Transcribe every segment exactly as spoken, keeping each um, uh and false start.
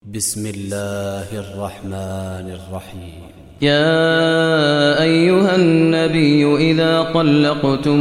بسم الله الرحمن الرحيم. يا أيها النبي إذا طلقتم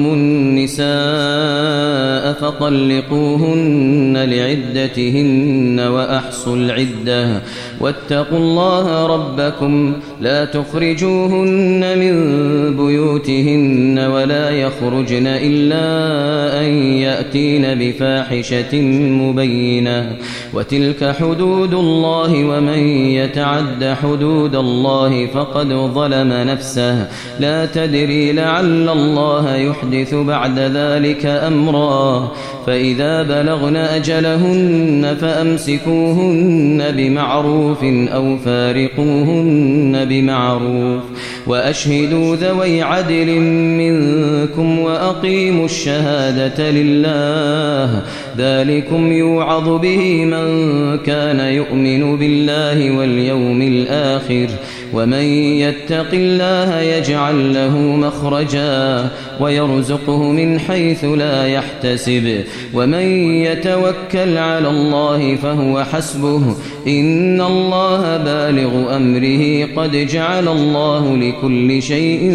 النساء فطلقوهن لعدتهن وأحصوا العدة واتقوا الله ربكم لا تخرجوهن من بيوتهن ولا يخرجن إلا أن يأتين بفاحشة مبينة وتلك حدود الله ومن يتعد حدود الله فقد ظلم نفسه لا تدري لعل الله يحدث بعد ذلك أمرا فإذا بلغن أجلهن فأمسكوهن بمعروف أو فارقوهن بمعروف وأشهدوا ذوي عدل منكم وأقيموا الشهادة لله ذلكم يوعظ به من كان يؤمن بالله واليوم الآخر ومن يتق الله يجعل له مخرجا ويرزقه من حيث لا يحتسب ومن يتوكل على الله فهو حسبه إن الله بالغ أمره قد جعل الله لكل شيء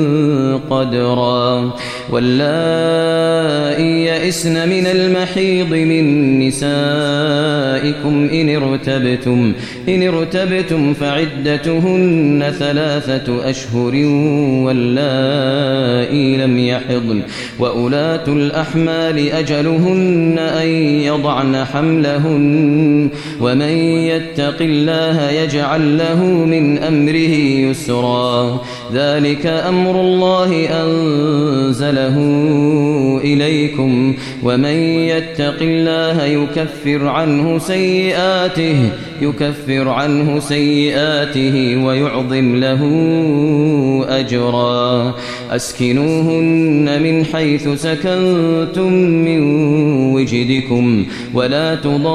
قدرا واللائي يئسن من المحيض من نسائكم إن ارتبتم إن ارتبتم فعدتهن ثلاثة أشهر واللائي لم يحضن وأولاة الأحمال أجلهن أن يضعن حملهن ومن يتق الله يجعل له من أمره يسرا ذلك أمر الله أنزله إليكم ومن يتق الله يكفر عنه سيئاته يكفر عنه سيئاته ويعظم له أجرا أسكنوهن من حيث سكنتم من وجدكم ولا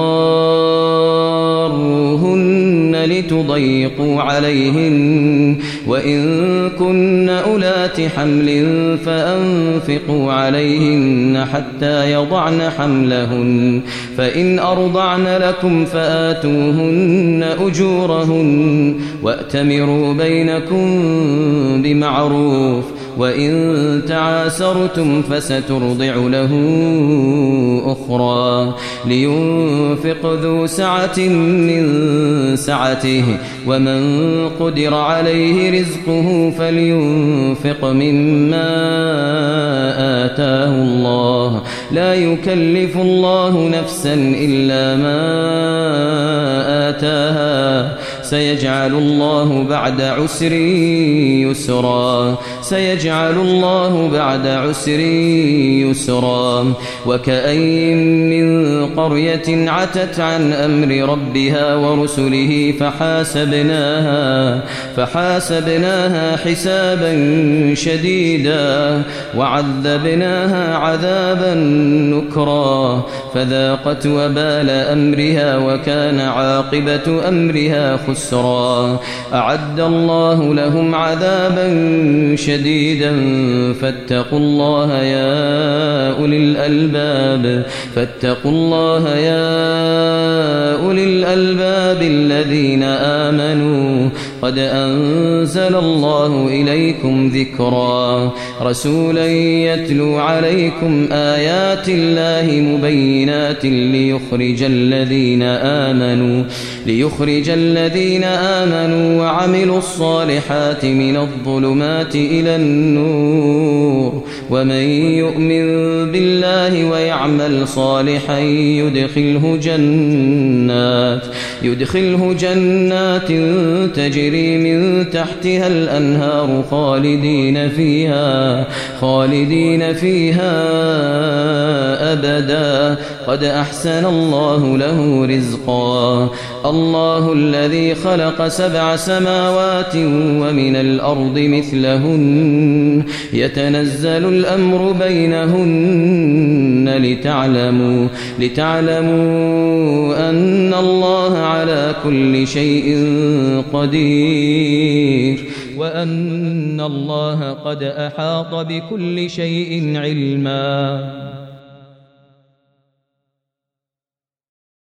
تضاروهن لتضيقوا عليهن وإن كن أولات حمل فأنفقوا عليهن حتى يضعن حملهن فإن أرضعن لكم فآتوهن أجورهن وأتمروا بينكم بمعروف وإن تعاسرتم فسترضع له أخرى لينفق ذو سعة من سعته ومن قدر عليه رزقه فلينفق مما آتاه الله لا يكلف الله نفسا إلا ما آتاها سيجعل الله بعد عسر يسرا سيجعل الله بعد عسر يسرا وكأين من قرية عتت عن أمر ربها ورسله فحاسبناها فحاسبناها حسابا شديدا وعذبناها عذابا نكرا فذاقت وبال أمرها وكان عاقبة أمرها خسرا أعد الله لهم عذابا شديدا فاتقوا الله يا أولي الألباب فاتقوا الله يا أولي الألباب الذين آمنوا قد أنزل الله إليكم ذكرا رسولا يتلو عليكم آيات الله مبينات ليخرج الذين آمنوا ليخرج الذين آمنوا وعملوا الصالحات من الظلمات إلى النور ومن يؤمن بالله ويعمل صالحا يدخله جنات يدخله جنات تجري من تحتها الأنهار خالدين فيها خالدين فيها أبدا قد أحسن الله له رزقا الله الذي خلق سبع سماوات ومن الأرض مثلهن يتنزل الأمر بينهن لتعلموا لتعلموا أن الله على كل شيء قدير وأن الله قد أحاط بكل شيء علما.